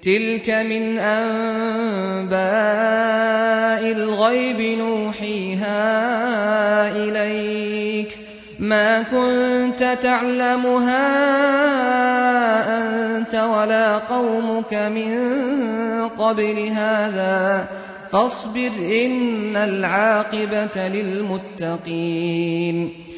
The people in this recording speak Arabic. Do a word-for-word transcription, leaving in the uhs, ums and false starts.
تِلْكَ مِنْ أَنبَاءِ الْغَيْبِ نُوحِيهَا إِلَيْكَ ۖ مَا كُنتَ تَعْلَمُهَا أَنتَ وَلَا قَوْمُكَ مِن قَبْلِ هَٰذَا ۖ فَاصْبِرْ إِنَّ الْعَاقِبَةَ لِلْمُتَّقِينَ